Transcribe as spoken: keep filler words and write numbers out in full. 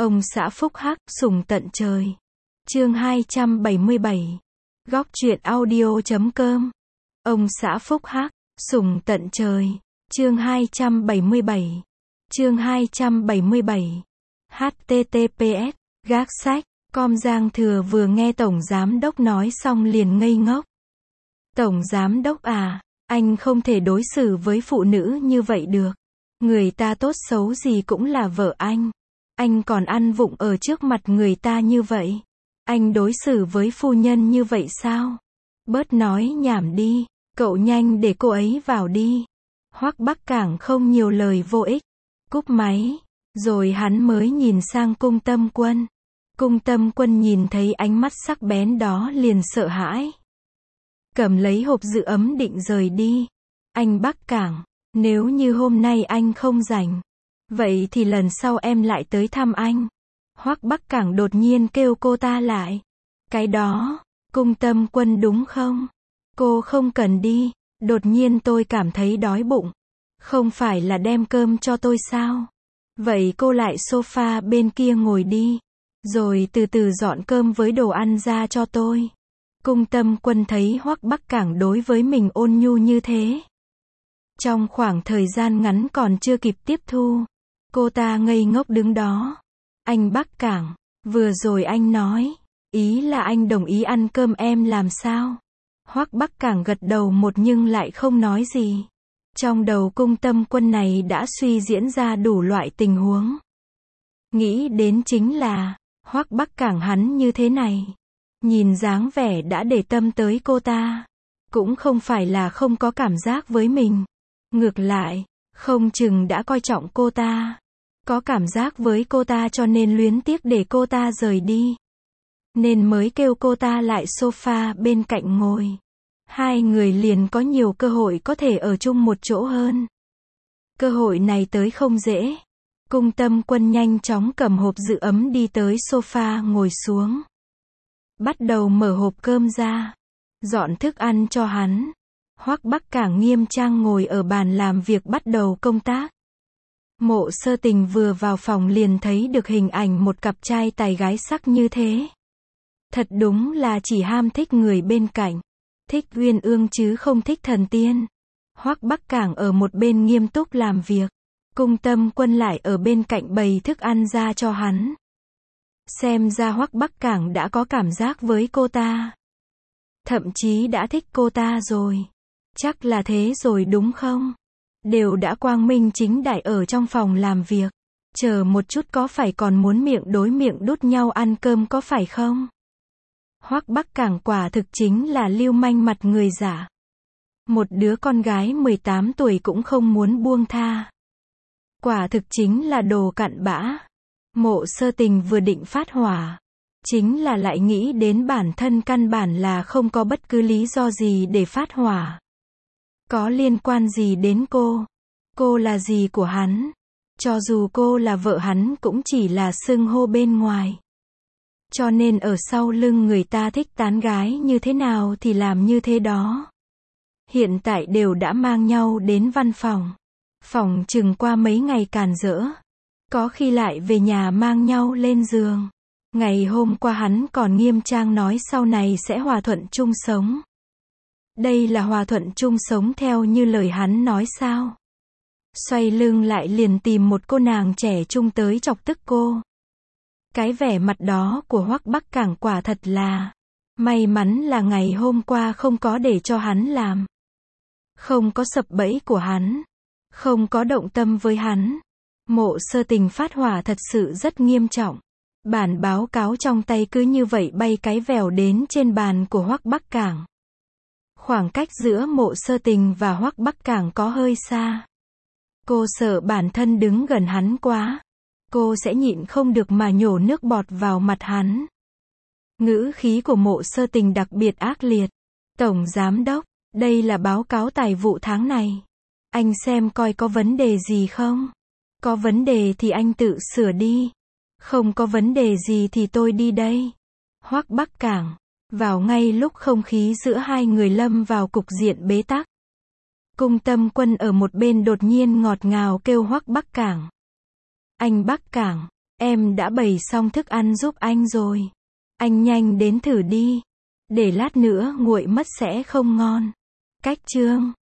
Ông xã phúc hắc, sủng tận trời. Chương hai trăm bảy mươi bảy. Góc truyện audio chấm com. Ông xã phúc hắc, sủng tận trời. Chương hai trăm bảy mươi bảy. Chương hai trăm bảy mươi bảy. H T T P S. Gác sách. Com Giang Thừa vừa nghe Tổng Giám Đốc nói xong liền ngây ngốc. Tổng Giám Đốc à, anh không thể đối xử với phụ nữ như vậy được. Người ta tốt xấu gì cũng là vợ anh. Anh còn ăn vụng ở trước mặt người ta như vậy. Anh đối xử với phu nhân như vậy sao? Bớt nói nhảm đi, cậu nhanh để cô ấy vào đi. Hoắc Bắc Cảng không nhiều lời vô ích. Cúp máy, rồi hắn mới nhìn sang Cung Tâm Quân. Cung Tâm Quân nhìn thấy ánh mắt sắc bén đó liền sợ hãi. Cầm lấy hộp giữ ấm định rời đi. Anh Bắc Cảng, nếu như hôm nay anh không rảnh, vậy thì lần sau em lại tới thăm anh. Hoắc Bắc Cảng đột nhiên kêu cô ta lại. Cái đó, Cung Tâm Quân đúng không? Cô không cần đi, đột nhiên tôi cảm thấy đói bụng. Không phải là đem cơm cho tôi sao? Vậy cô lại sofa bên kia ngồi đi, rồi từ từ dọn cơm với đồ ăn ra cho tôi. Cung Tâm Quân thấy Hoắc Bắc Cảng đối với mình ôn nhu như thế. Trong khoảng thời gian ngắn còn chưa kịp tiếp thu, cô ta ngây ngốc đứng đó. Anh Bắc Cảng, vừa rồi anh nói, ý là anh đồng ý ăn cơm em làm sao? Hoắc Bắc Cảng gật đầu một nhưng lại không nói gì. Trong đầu Cung Tâm Quân này đã suy diễn ra đủ loại tình huống. Nghĩ đến chính là, Hoắc Bắc Cảng hắn như thế này. Nhìn dáng vẻ đã để tâm tới cô ta. Cũng không phải là không có cảm giác với mình. Ngược lại, không chừng đã coi trọng cô ta. Có cảm giác với cô ta cho nên luyến tiếc để cô ta rời đi. Nên mới kêu cô ta lại sofa bên cạnh ngồi. Hai người liền có nhiều cơ hội có thể ở chung một chỗ hơn. Cơ hội này tới không dễ. Cung Tâm Quân nhanh chóng cầm hộp giữ ấm đi tới sofa ngồi xuống. Bắt đầu mở hộp cơm ra. Dọn thức ăn cho hắn. Hoắc Bắc Cảng nghiêm trang ngồi ở bàn làm việc bắt đầu công tác. Mộ Sơ Tình vừa vào phòng liền thấy được hình ảnh một cặp trai tài gái sắc như thế. Thật đúng là chỉ ham thích người bên cạnh. Thích uyên ương chứ không thích thần tiên. Hoắc Bắc Cảng ở một bên nghiêm túc làm việc. Cung Tâm Quân lại ở bên cạnh bày thức ăn ra cho hắn. Xem ra Hoắc Bắc Cảng đã có cảm giác với cô ta. Thậm chí đã thích cô ta rồi. Chắc là thế rồi đúng không? Đều đã quang minh chính đại ở trong phòng làm việc. Chờ một chút có phải còn muốn miệng đối miệng đút nhau ăn cơm có phải không? Hoắc Bắc Cảng quả thực chính là lưu manh mặt người giả. Một đứa con gái mười tám tuổi cũng không muốn buông tha. Quả thực chính là đồ cặn bã. Mộ Sơ Tình vừa định phát hỏa. Chính là lại nghĩ đến bản thân căn bản là không có bất cứ lý do gì để phát hỏa. Có liên quan gì đến cô? Cô là gì của hắn? Cho dù cô là vợ hắn cũng chỉ là xưng hô bên ngoài. Cho nên ở sau lưng người ta thích tán gái như thế nào thì làm như thế đó. Hiện tại đều đã mang nhau đến văn phòng. Phòng chừng qua mấy ngày càn rỡ. Có khi lại về nhà mang nhau lên giường. Ngày hôm qua hắn còn nghiêm trang nói sau này sẽ hòa thuận chung sống. Đây là hòa thuận chung sống theo như lời hắn nói sao? Xoay lưng lại liền tìm một cô nàng trẻ trung tới chọc tức cô. Cái vẻ mặt đó của Hoắc Bắc Cảng quả thật là may mắn là ngày hôm qua không có để cho hắn làm. Không có sập bẫy của hắn. Không có động tâm với hắn. Mộ Sơ Tình phát hỏa thật sự rất nghiêm trọng. Bản báo cáo trong tay cứ như vậy bay cái vèo đến trên bàn của Hoắc Bắc Cảng. Khoảng cách giữa Mộ Sơ Tình và Hoắc Bắc Cảng có hơi xa. Cô sợ bản thân đứng gần hắn quá. Cô sẽ nhịn không được mà nhổ nước bọt vào mặt hắn. Ngữ khí của Mộ Sơ Tình đặc biệt ác liệt. Tổng Giám Đốc, đây là báo cáo tài vụ tháng này. Anh xem coi có vấn đề gì không? Có vấn đề thì anh tự sửa đi. Không có vấn đề gì thì tôi đi đây. Hoắc Bắc Cảng, vào ngay lúc không khí giữa hai người lâm vào cục diện bế tắc. Cung Tâm Quân ở một bên đột nhiên ngọt ngào kêu Hoắc Bắc Cảng. Anh Bắc Cảng, Em đã bày xong thức ăn giúp anh rồi. Anh nhanh đến thử đi. Để lát nữa nguội mất sẽ không ngon. Cách chương